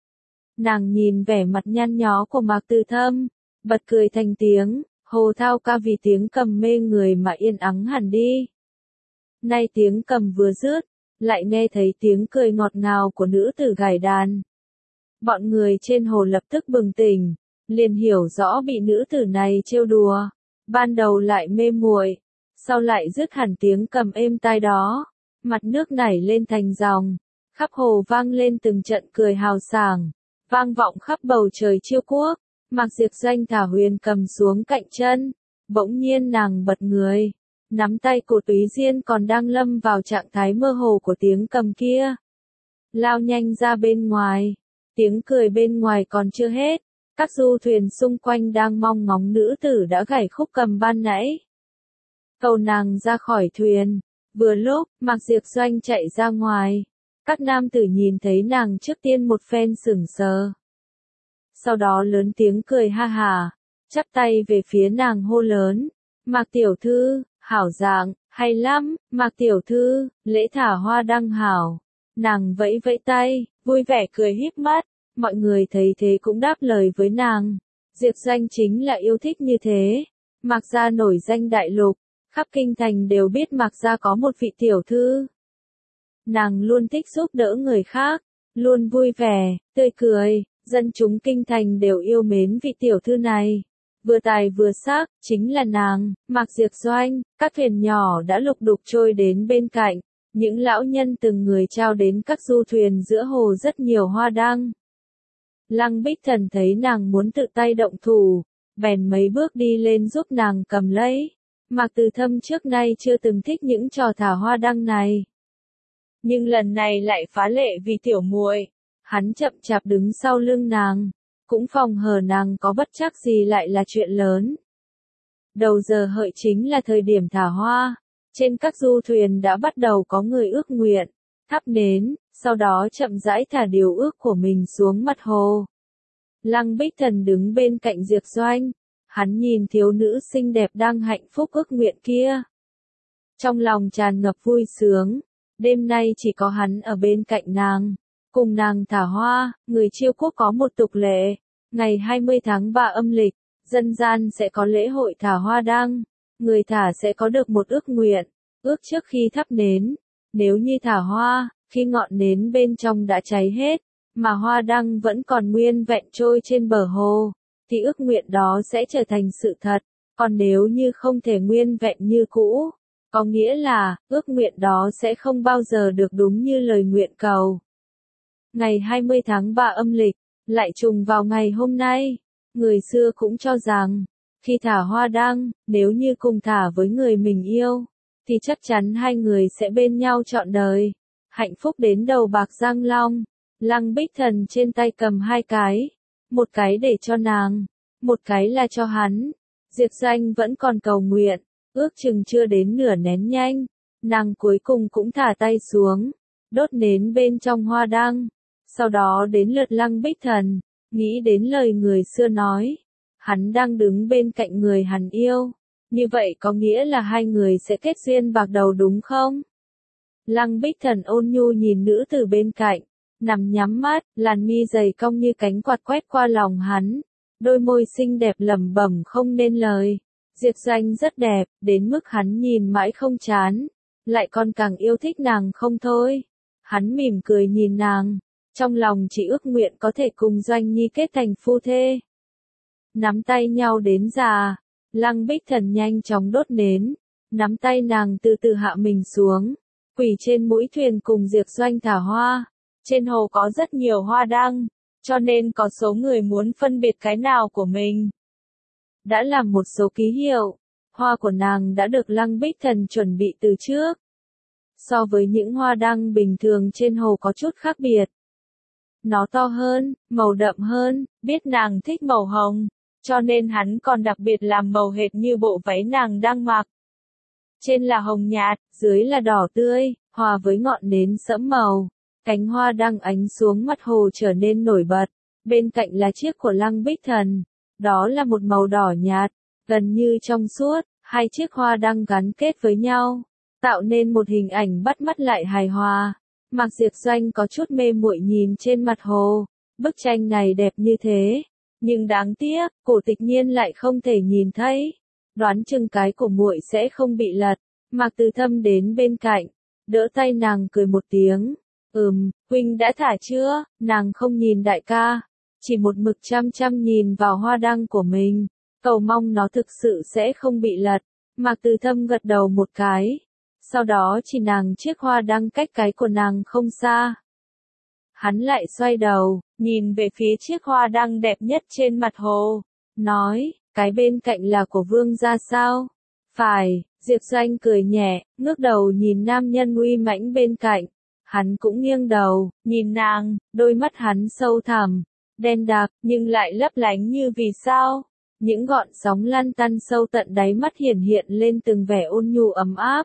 Nàng nhìn vẻ mặt nhăn nhó của Mạc Từ Thâm, bật cười thành tiếng, hồ thao ca vì tiếng cầm mê người mà yên ắng hẳn đi. Nay tiếng cầm vừa dứt, lại nghe thấy tiếng cười ngọt ngào của nữ tử gảy đàn. Bọn người trên hồ lập tức bừng tỉnh, liền hiểu rõ bị nữ tử này trêu đùa, ban đầu lại mê muội, sau lại dứt hẳn tiếng cầm êm tai đó, mặt nước nảy lên thành dòng, khắp hồ vang lên từng trận cười hào sảng, vang vọng khắp bầu trời Chiêu Quốc. Mạc Diệp Doanh thả huyền cầm xuống cạnh chân, bỗng nhiên nàng bật người, nắm tay của Túy Diên còn đang lâm vào trạng thái mơ hồ của tiếng cầm kia, lao nhanh ra bên ngoài. Tiếng cười bên ngoài còn chưa hết, các du thuyền xung quanh đang mong ngóng nữ tử đã gảy khúc cầm ban nãy. Cầu nàng ra khỏi thuyền, vừa lúc, Mạc Diệp Doanh chạy ra ngoài, các nam tử nhìn thấy nàng trước tiên một phen sửng sờ. Sau đó lớn tiếng cười ha hà, chắp tay về phía nàng hô lớn, Mạc tiểu thư, hảo dạng, hay lắm, Mạc tiểu thư, lễ thả hoa đăng hảo. Nàng vẫy vẫy tay, vui vẻ cười híp mắt, mọi người thấy thế cũng đáp lời với nàng. Diệp Doanh chính là yêu thích như thế. Mạc gia nổi danh đại lục, khắp kinh thành đều biết Mạc gia có một vị tiểu thư. Nàng luôn thích giúp đỡ người khác, luôn vui vẻ, tươi cười, dân chúng kinh thành đều yêu mến vị tiểu thư này. Vừa tài vừa sắc, chính là nàng, Mạc Diệp Doanh. Các thuyền nhỏ đã lục đục trôi đến bên cạnh. Những lão nhân từng người trao đến các du thuyền giữa hồ rất nhiều hoa đăng. Lăng Bích Thần thấy nàng muốn tự tay động thủ, bèn mấy bước đi lên giúp nàng cầm lấy. Mạc Từ Thâm trước nay chưa từng thích những trò thả hoa đăng này, nhưng lần này lại phá lệ vì tiểu muội. Hắn chậm chạp đứng sau lưng nàng, cũng phòng hờ nàng có bất trắc gì lại là chuyện lớn. Đầu giờ hợi chính là thời điểm thả hoa. Trên các du thuyền đã bắt đầu có người ước nguyện, thắp nến, sau đó chậm rãi thả điều ước của mình xuống mặt hồ. Lăng Bích Thần đứng bên cạnh Diệp Doanh, hắn nhìn thiếu nữ xinh đẹp đang hạnh phúc ước nguyện kia. Trong lòng tràn ngập vui sướng, đêm nay chỉ có hắn ở bên cạnh nàng, cùng nàng thả hoa. Người Chiêu Quốc có một tục lệ, ngày hai mươi tháng ba âm lịch, dân gian sẽ có lễ hội thả hoa đăng. Người thả sẽ có được một ước nguyện, ước trước khi thắp nến. Nếu như thả hoa, khi ngọn nến bên trong đã cháy hết, mà hoa đăng vẫn còn nguyên vẹn trôi trên bờ hồ, thì ước nguyện đó sẽ trở thành sự thật. Còn nếu như không thể nguyên vẹn như cũ, có nghĩa là, ước nguyện đó sẽ không bao giờ được đúng như lời nguyện cầu. Ngày hai mươi tháng ba âm lịch, lại trùng vào ngày hôm nay. Người xưa cũng cho rằng, khi thả hoa đăng, nếu như cùng thả với người mình yêu, thì chắc chắn hai người sẽ bên nhau trọn đời, hạnh phúc đến đầu bạc răng long. Lăng Bích Thần trên tay cầm hai cái, một cái để cho nàng, một cái là cho hắn. Diệp Doanh vẫn còn cầu nguyện, ước chừng chưa đến nửa nén nhanh, nàng cuối cùng cũng thả tay xuống, đốt nến bên trong hoa đăng. Sau đó đến lượt Lăng Bích Thần, nghĩ đến lời người xưa nói. Hắn đang đứng bên cạnh người hắn yêu, như vậy có nghĩa là hai người sẽ kết duyên bạc đầu đúng không? Lăng Bích Thần ôn nhu nhìn nữ tử bên cạnh, nằm nhắm mắt, làn mi dày cong như cánh quạt quét qua lòng hắn, đôi môi xinh đẹp lẩm bẩm không nên lời. Diệp Doanh rất đẹp, đến mức hắn nhìn mãi không chán, lại còn càng yêu thích nàng không thôi. Hắn mỉm cười nhìn nàng, trong lòng chỉ ước nguyện có thể cùng Doanh Nhi kết thành phu thê. Nắm tay nhau đến già, Lăng Bích Thần nhanh chóng đốt nến, nắm tay nàng từ từ hạ mình xuống, quỳ trên mũi thuyền cùng Diệp Doanh thả hoa. Trên hồ có rất nhiều hoa đăng, cho nên có số người muốn phân biệt cái nào của mình. Đã làm một số ký hiệu, hoa của nàng đã được Lăng Bích Thần chuẩn bị từ trước. So với những hoa đăng bình thường trên hồ có chút khác biệt. Nó to hơn, màu đậm hơn, biết nàng thích màu hồng, cho nên hắn còn đặc biệt làm màu hệt như bộ váy nàng đang mặc. Trên là hồng nhạt, dưới là đỏ tươi, hòa với ngọn nến sẫm màu. Cánh hoa đăng ánh xuống mặt hồ trở nên nổi bật. Bên cạnh là chiếc của Lăng Bích Thần. Đó là một màu đỏ nhạt, gần như trong suốt, hai chiếc hoa đăng gắn kết với nhau. tạo nên một hình ảnh bắt mắt lại hài hòa. Mạc Diệp Doanh có chút mê muội nhìn trên mặt hồ, bức tranh này đẹp như thế, nhưng đáng tiếc, Cổ Tịch Nhiên lại không thể nhìn thấy. Đoán chừng cái của muội sẽ không bị lật. Mạc Từ Thâm đến bên cạnh, đỡ tay nàng cười một tiếng. Ừm, huynh đã thả chưa? Nàng không nhìn đại ca, chỉ một mực chăm chăm nhìn vào hoa đăng của mình, cầu mong nó thực sự sẽ không bị lật. Mạc Từ Thâm gật đầu một cái, sau đó chỉ nàng chiếc hoa đăng cách cái của nàng không xa. Hắn lại xoay đầu, nhìn về phía chiếc hoa đăng đẹp nhất trên mặt hồ, nói, cái bên cạnh là của vương gia sao? Phải, Diệp Doanh cười nhẹ, ngước đầu nhìn nam nhân uy mãnh bên cạnh. Hắn cũng nghiêng đầu, nhìn nàng, đôi mắt hắn sâu thẳm, đen đặc, nhưng lại lấp lánh như vì sao. Những gọn sóng lăn tăn sâu tận đáy mắt hiển hiện lên từng vẻ ôn nhu ấm áp.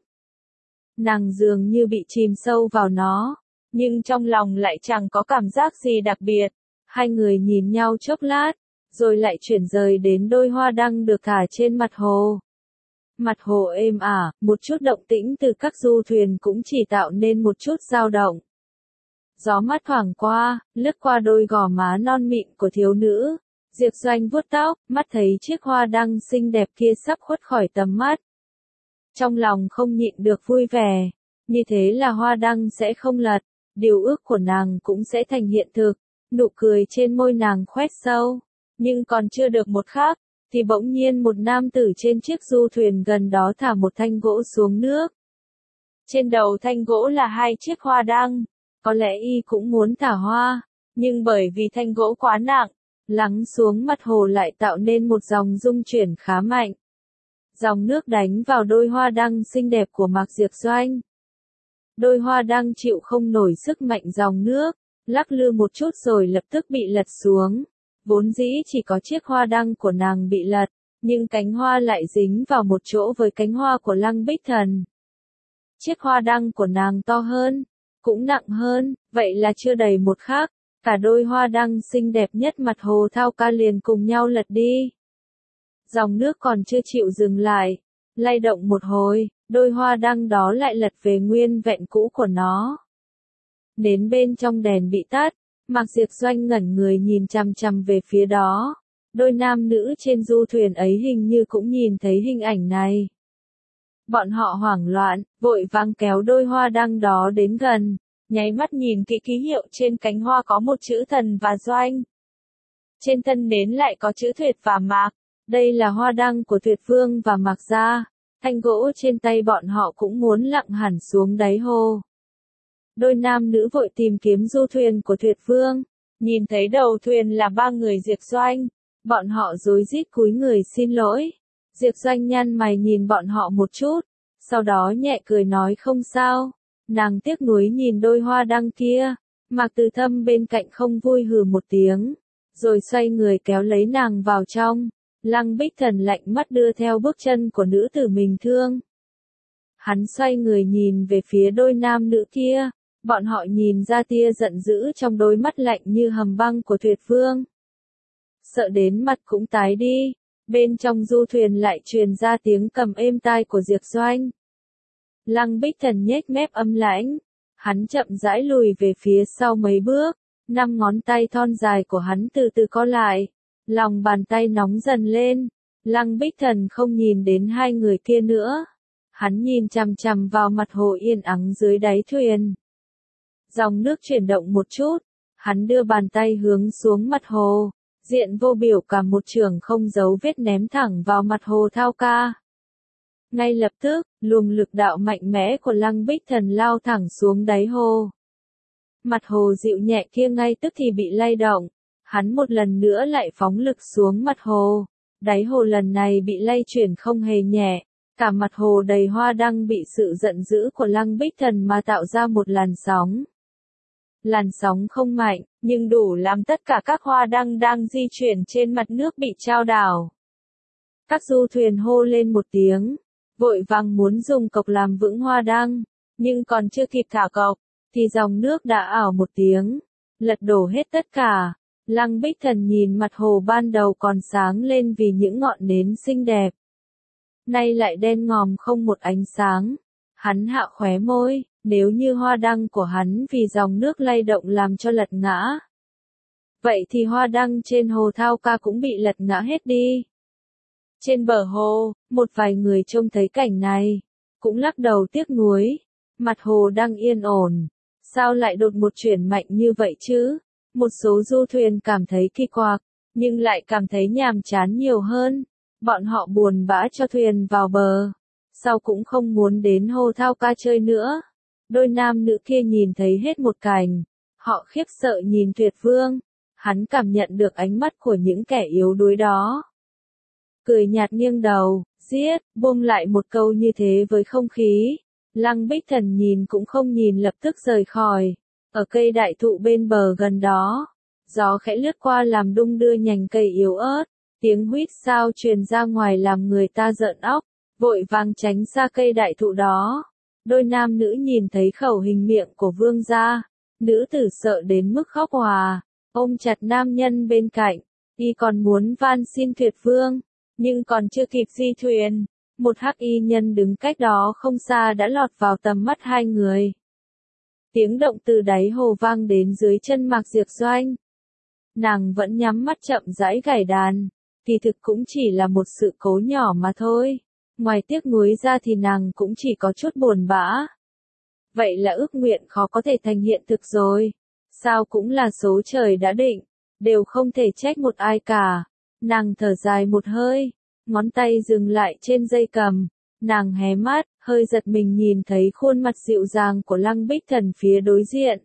Nàng dường như bị chìm sâu vào nó, nhưng trong lòng lại chẳng có cảm giác gì đặc biệt. Hai người nhìn nhau chốc lát, rồi lại chuyển rời đến đôi hoa đăng được thả trên mặt hồ. Mặt hồ êm ả, một chút động tĩnh từ các du thuyền cũng chỉ tạo nên một chút dao động. Gió mát thoảng qua, lướt qua đôi gò má non mịn của thiếu nữ. Diệp Doanh vuốt tóc, mắt thấy chiếc hoa đăng xinh đẹp kia sắp khuất khỏi tầm mắt. Trong lòng không nhịn được vui vẻ, như thế là hoa đăng sẽ không lật, điều ước của nàng cũng sẽ thành hiện thực. Nụ cười trên môi nàng khoét sâu, nhưng còn chưa được một khắc, thì bỗng nhiên một nam tử trên chiếc du thuyền gần đó thả một thanh gỗ xuống nước. Trên đầu thanh gỗ là hai chiếc hoa đăng, có lẽ y cũng muốn thả hoa, nhưng bởi vì thanh gỗ quá nặng, lắng xuống mặt hồ lại tạo nên một dòng rung chuyển khá mạnh. Dòng nước đánh vào đôi hoa đăng xinh đẹp của Mạc Diệp Doanh. Đôi hoa đăng chịu không nổi sức mạnh dòng nước, lắc lư một chút rồi lập tức bị lật xuống. Vốn dĩ chỉ có chiếc hoa đăng của nàng bị lật, nhưng cánh hoa lại dính vào một chỗ với cánh hoa của Lăng Bích Thần. Chiếc hoa đăng của nàng to hơn, cũng nặng hơn, vậy là chưa đầy một khắc, cả đôi hoa đăng xinh đẹp nhất mặt hồ Thao Ca liền cùng nhau lật đi. Dòng nước còn chưa chịu dừng lại, lay động một hồi, đôi hoa đăng đó lại lật về nguyên vẹn cũ của nó. Nến bên trong đèn bị tắt, Mạc Diệp Doanh ngẩn người nhìn chằm chằm về phía đó. Đôi nam nữ trên du thuyền ấy hình như cũng nhìn thấy hình ảnh này. Bọn họ hoảng loạn, vội vàng kéo đôi hoa đăng đó đến gần, nháy mắt nhìn kỹ ký hiệu trên cánh hoa có một chữ Thần và Doanh. Trên thân nến lại có chữ Tuyệt và Mạc. Đây là hoa đăng của Tuyệt Vương và Mạc gia. Thanh gỗ trên tay bọn họ cũng muốn lặng hẳn xuống đáy hồ. Đôi nam nữ vội tìm kiếm du thuyền của Tuyệt Vương, nhìn thấy đầu thuyền là ba người Diệp Doanh, bọn họ rối rít cúi người xin lỗi. Diệp Doanh nhăn mày nhìn bọn họ một chút, sau đó nhẹ cười nói không sao. Nàng tiếc nuối nhìn đôi hoa đăng kia, Mạc Từ Thâm bên cạnh không vui hừ một tiếng, rồi xoay người kéo lấy nàng vào trong. Lăng Bích Thần lạnh mắt đưa theo bước chân của nữ tử mình thương. Hắn xoay người nhìn về phía đôi nam nữ kia, bọn họ nhìn ra tia giận dữ trong đôi mắt lạnh như hầm băng của Tuyệt Vương. Sợ đến mặt cũng tái đi, bên trong du thuyền lại truyền ra tiếng cầm êm tai của Diệp Doanh. Lăng Bích Thần nhếch mép âm lãnh, hắn chậm rãi lùi về phía sau mấy bước, năm ngón tay thon dài của hắn từ từ co lại, lòng bàn tay nóng dần lên. Lăng Bích Thần không nhìn đến hai người kia nữa, hắn nhìn chằm chằm vào mặt hồ yên ắng dưới đáy thuyền. Dòng nước chuyển động một chút, hắn đưa bàn tay hướng xuống mặt hồ, diện vô biểu cảm một trường không giấu vết ném thẳng vào mặt hồ Thao Ca. Ngay lập tức, luồng lực đạo mạnh mẽ của Lăng Bích Thần lao thẳng xuống đáy hồ. Mặt hồ dịu nhẹ kia ngay tức thì bị lay động, hắn một lần nữa lại phóng lực xuống mặt hồ. Đáy hồ lần này bị lay chuyển không hề nhẹ, cả mặt hồ đầy hoa đăng bị sự giận dữ của Lăng Bích Thần mà tạo ra một làn sóng. Làn sóng không mạnh, nhưng đủ làm tất cả các hoa đăng đang di chuyển trên mặt nước bị chao đảo. Các du thuyền hô lên một tiếng, vội vàng muốn dùng cọc làm vững hoa đăng, nhưng còn chưa kịp thả cọc, thì dòng nước đã ảo một tiếng, lật đổ hết tất cả. Lăng Bích Thần nhìn mặt hồ ban đầu còn sáng lên vì những ngọn nến xinh đẹp, nay lại đen ngòm không một ánh sáng. Hắn hạ khóe môi, nếu như hoa đăng của hắn vì dòng nước lay động làm cho lật ngã. Vậy thì hoa đăng trên hồ Thao Ca cũng bị lật ngã hết đi. Trên bờ hồ, một vài người trông thấy cảnh này, cũng lắc đầu tiếc nuối. Mặt hồ đang yên ổn, sao lại đột một chuyển mạnh như vậy chứ? Một số du thuyền cảm thấy kỳ quặc, nhưng lại cảm thấy nhàm chán nhiều hơn. Bọn họ buồn bã cho thuyền vào bờ, sau cũng không muốn đến hồ Thao Ca chơi nữa. Đôi nam nữ kia nhìn thấy hết một cảnh, họ khiếp sợ nhìn Tuyệt Vương, hắn cảm nhận được ánh mắt của những kẻ yếu đuối đó. Cười nhạt nghiêng đầu, giết, buông lại một câu như thế với không khí. Lăng Bích Thần nhìn cũng không nhìn lập tức rời khỏi. Ở cây đại thụ bên bờ gần đó, gió khẽ lướt qua làm đung đưa nhành cây yếu ớt, tiếng huýt sáo truyền ra ngoài làm người ta rợn óc, vội vàng tránh xa cây đại thụ đó. Đôi nam nữ nhìn thấy khẩu hình miệng của vương gia, nữ tử sợ đến mức khóc òa, ôm chặt nam nhân bên cạnh, y còn muốn van xin Tuyệt Vương, nhưng còn chưa kịp di thuyền, một hắc y nhân đứng cách đó không xa đã lọt vào tầm mắt hai người. Tiếng động từ đáy hồ vang đến dưới chân Mạc Diệp Doanh. Nàng vẫn nhắm mắt chậm rãi gảy đàn, kỳ thực cũng chỉ là một sự cố nhỏ mà thôi. Ngoài tiếc nuối ra thì nàng cũng chỉ có chút buồn bã. Vậy là ước nguyện khó có thể thành hiện thực rồi. Sao cũng là số trời đã định, đều không thể trách một ai cả. Nàng thở dài một hơi, ngón tay dừng lại trên dây cầm. Nàng hé mắt, hơi giật mình nhìn thấy khuôn mặt dịu dàng của Lăng Bích Thần phía đối diện.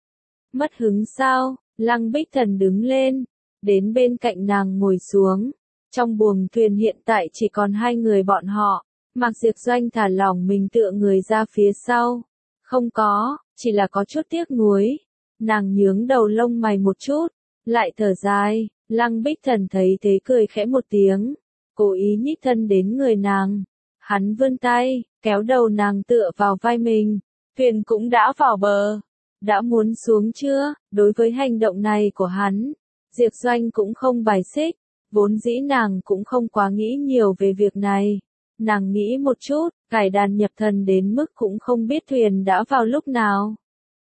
Mất hứng sao? Lăng Bích Thần đứng lên, đến bên cạnh nàng ngồi xuống. Trong buồng thuyền hiện tại chỉ còn hai người bọn họ, Mạc Diệp Doanh thả lỏng mình tựa người ra phía sau. Không có, chỉ là có chút tiếc nuối. Nàng nhướng đầu lông mày một chút, lại thở dài. Lăng Bích Thần thấy thế cười khẽ một tiếng, cố ý nhích thân đến người nàng. Hắn vươn tay, kéo đầu nàng tựa vào vai mình. Thuyền cũng đã vào bờ. Đã muốn xuống chưa? Đối với hành động này của hắn, Diệp Doanh cũng không bài xích. Vốn dĩ nàng cũng không quá nghĩ nhiều về việc này. Nàng nghĩ một chút, cải đàn nhập thần đến mức cũng không biết thuyền đã vào lúc nào.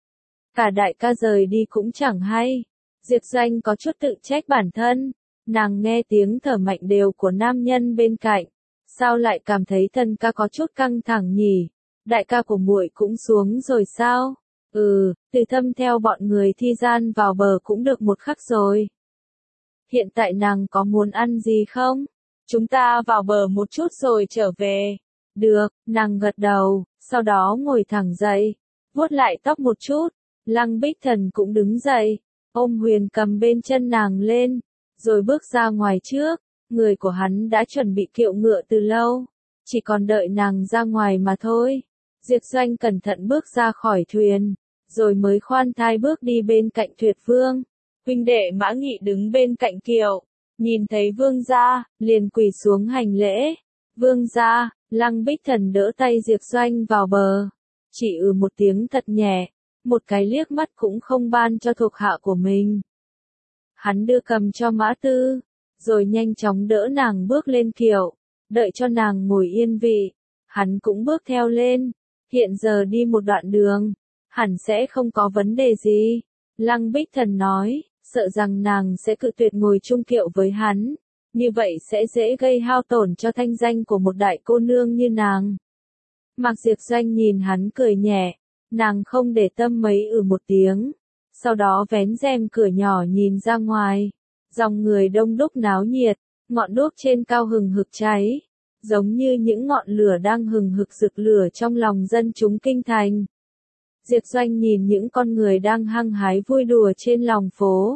Cả đại ca rời đi cũng chẳng hay. Diệp Doanh có chút tự trách bản thân. Nàng nghe tiếng thở mạnh đều của nam nhân bên cạnh. Sao lại cảm thấy thân ca có chút căng thẳng nhỉ? Đại ca của muội cũng xuống rồi sao? Ừ, Từ Thâm theo bọn người thi gian vào bờ cũng được một khắc rồi. Hiện tại nàng có muốn ăn gì không? Chúng ta vào bờ một chút rồi trở về. Được, nàng gật đầu, sau đó ngồi thẳng dậy, vuốt lại tóc một chút. Lăng Bích Thần cũng đứng dậy, ôm Huyền cầm bên chân nàng lên, rồi bước ra ngoài trước. Người của hắn đã chuẩn bị kiệu ngựa từ lâu, chỉ còn đợi nàng ra ngoài mà thôi. Diệp Doanh cẩn thận bước ra khỏi thuyền, rồi mới khoan thai bước đi bên cạnh Tuyệt Vương. Huynh đệ Mã Nghị đứng bên cạnh kiệu, nhìn thấy vương gia, liền quỳ xuống hành lễ. Vương gia, Lăng Bích Thần đỡ tay Diệp Doanh vào bờ, chỉ ừ một tiếng thật nhẹ, một cái liếc mắt cũng không ban cho thuộc hạ của mình. Hắn đưa cầm cho Mã Tư, rồi nhanh chóng đỡ nàng bước lên kiệu, đợi cho nàng ngồi yên vị, hắn cũng bước theo lên. Hiện giờ đi một đoạn đường, hẳn sẽ không có vấn đề gì. Lăng Bích Thần nói, sợ rằng nàng sẽ cự tuyệt ngồi chung kiệu với hắn, như vậy sẽ dễ gây hao tổn cho thanh danh của một đại cô nương như nàng. Mạc Diệp Doanh nhìn hắn cười nhẹ, nàng không để tâm mấy ừ một tiếng, sau đó vén rèm cửa nhỏ nhìn ra ngoài, dòng người đông đúc náo nhiệt, ngọn đuốc trên cao hừng hực cháy, giống như những ngọn lửa đang hừng hực rực lửa trong lòng dân chúng kinh thành. Diệp Doanh nhìn những con người đang hăng hái vui đùa trên lòng phố.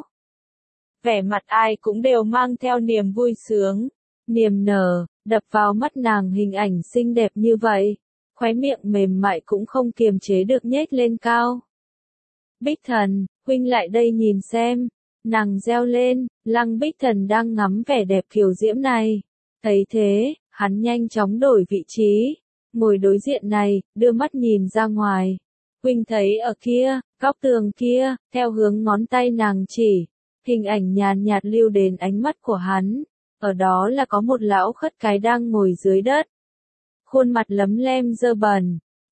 Vẻ mặt ai cũng đều mang theo niềm vui sướng, niềm nở, đập vào mắt nàng hình ảnh xinh đẹp như vậy, khóe miệng mềm mại cũng không kiềm chế được nhếch lên cao. Bích Thần, huynh lại đây nhìn xem, nàng reo lên. Lăng Bích Thần đang ngắm vẻ đẹp kiều diễm này. Thấy thế, hắn nhanh chóng đổi vị trí, ngồi đối diện này, đưa mắt nhìn ra ngoài. Huynh thấy ở kia, góc tường kia, theo hướng ngón tay nàng chỉ, hình ảnh nhàn nhạt lưu đến ánh mắt của hắn. Ở đó là có một lão khất cái đang ngồi dưới đất. Khuôn mặt lấm lem dơ bẩn,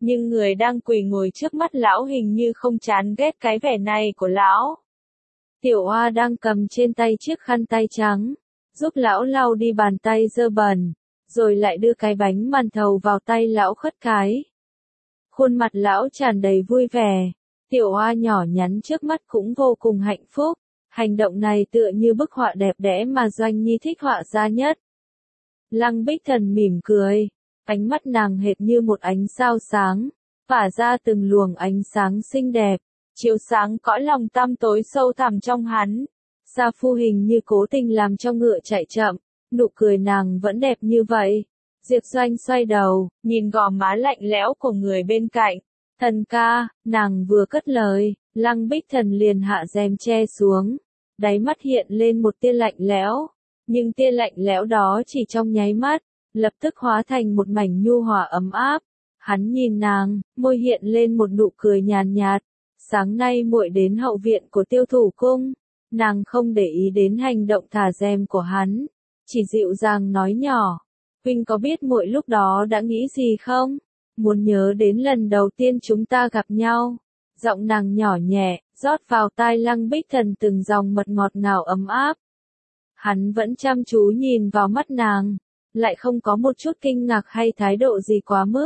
Nhưng người đang quỳ ngồi trước mắt lão hình như không chán ghét cái vẻ này của lão. Tiểu Hoa đang cầm trên tay chiếc khăn tay trắng, giúp lão lau đi bàn tay dơ bẩn, rồi lại đưa cái bánh màn thầu vào tay lão khất cái. Khuôn mặt lão tràn đầy vui vẻ, Tiểu Hoa nhỏ nhắn trước mắt cũng vô cùng hạnh phúc, hành động này tựa như bức họa đẹp đẽ mà Doanh Nhi thích họa ra nhất. Lăng Bích Thần mỉm cười, ánh mắt nàng hệt như một ánh sao sáng, phả ra từng luồng ánh sáng xinh đẹp, chiếu sáng cõi lòng tăm tối sâu thẳm trong hắn. Sa Phu hình như cố tình làm cho ngựa chạy chậm, nụ cười nàng vẫn đẹp như vậy. Diệp Doanh xoay đầu, nhìn gò má lạnh lẽo của người bên cạnh. Thần ca, nàng vừa cất lời, Lăng Bích Thần liền hạ rèm che xuống, đáy mắt hiện lên một tia lạnh lẽo, nhưng tia lạnh lẽo đó chỉ trong nháy mắt, lập tức hóa thành một mảnh nhu hòa ấm áp. Hắn nhìn nàng, môi hiện lên một nụ cười nhàn nhạt. Sáng nay muội đến hậu viện của Tiêu Thủ Cung, nàng không để ý đến hành động thả rèm của hắn, chỉ dịu dàng nói nhỏ, huynh có biết muội lúc đó đã nghĩ gì không? Muốn nhớ đến lần đầu tiên chúng ta gặp nhau. Giọng nàng nhỏ nhẹ, rót vào tai Lăng Bích Thần từng dòng mật ngọt ngào ấm áp. Hắn vẫn chăm chú nhìn vào mắt nàng, lại không có một chút kinh ngạc hay thái độ gì quá mức.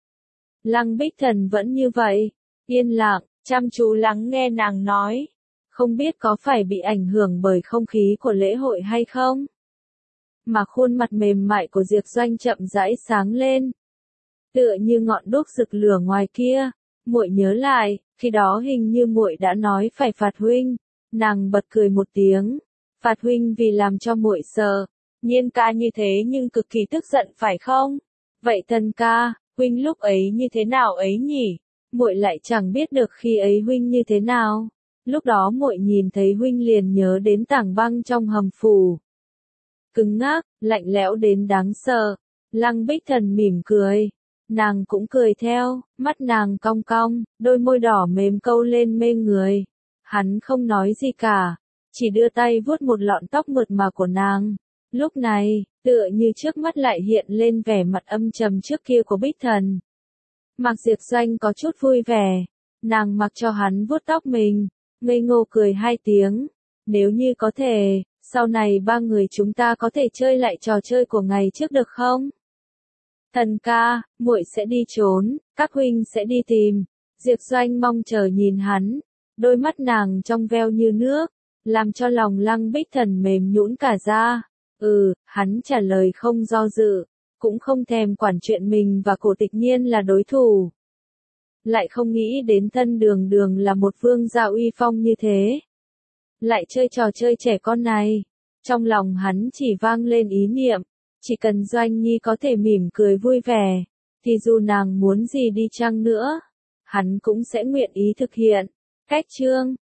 Lăng Bích Thần vẫn như vậy, yên lặng, chăm chú lắng nghe nàng nói. Không biết có phải bị ảnh hưởng bởi không khí của lễ hội hay không? Mà khuôn mặt mềm mại của Diệp Doanh chậm rãi sáng lên. Tựa như ngọn đuốc rực lửa ngoài kia, muội nhớ lại, khi đó hình như muội đã nói phải phạt huynh. Nàng bật cười một tiếng, phạt huynh vì làm cho muội sợ. Nhiên ca như thế nhưng cực kỳ tức giận phải không? Vậy Thần ca, huynh lúc ấy như thế nào ấy nhỉ? Muội lại chẳng biết được khi ấy huynh như thế nào. Lúc đó muội nhìn thấy huynh liền nhớ đến tảng băng trong hầm phủ. Cứng ngắc, lạnh lẽo đến đáng sợ. Lăng Bích Thần mỉm cười. Nàng cũng cười theo, mắt nàng cong cong, đôi môi đỏ mềm câu lên mê người. Hắn không nói gì cả, chỉ đưa tay vuốt một lọn tóc mượt mà của nàng. Lúc này, tựa như trước mắt lại hiện lên vẻ mặt âm trầm trước kia của Bích Thần. Mạc Diệp Doanh có chút vui vẻ, nàng mặc cho hắn vuốt tóc mình, ngây ngô cười hai tiếng. Nếu như có thể, sau này ba người chúng ta có thể chơi lại trò chơi của ngày trước được không? Thần ca, muội sẽ đi trốn, các huynh sẽ đi tìm. Diệp Doanh mong chờ nhìn hắn, đôi mắt nàng trong veo như nước, làm cho lòng Lăng Bích Thần mềm nhũn cả ra. Ừ, hắn trả lời không do dự, cũng không thèm quản chuyện mình và Cổ Tịch Nhiên là đối thủ. Lại không nghĩ đến Thân Đường Đường là một vương gia uy phong như thế. Lại chơi trò chơi trẻ con này. Trong lòng hắn chỉ vang lên ý niệm, chỉ cần Doanh Nhi có thể mỉm cười vui vẻ, thì dù nàng muốn gì đi chăng nữa, hắn cũng sẽ nguyện ý thực hiện. Cách chương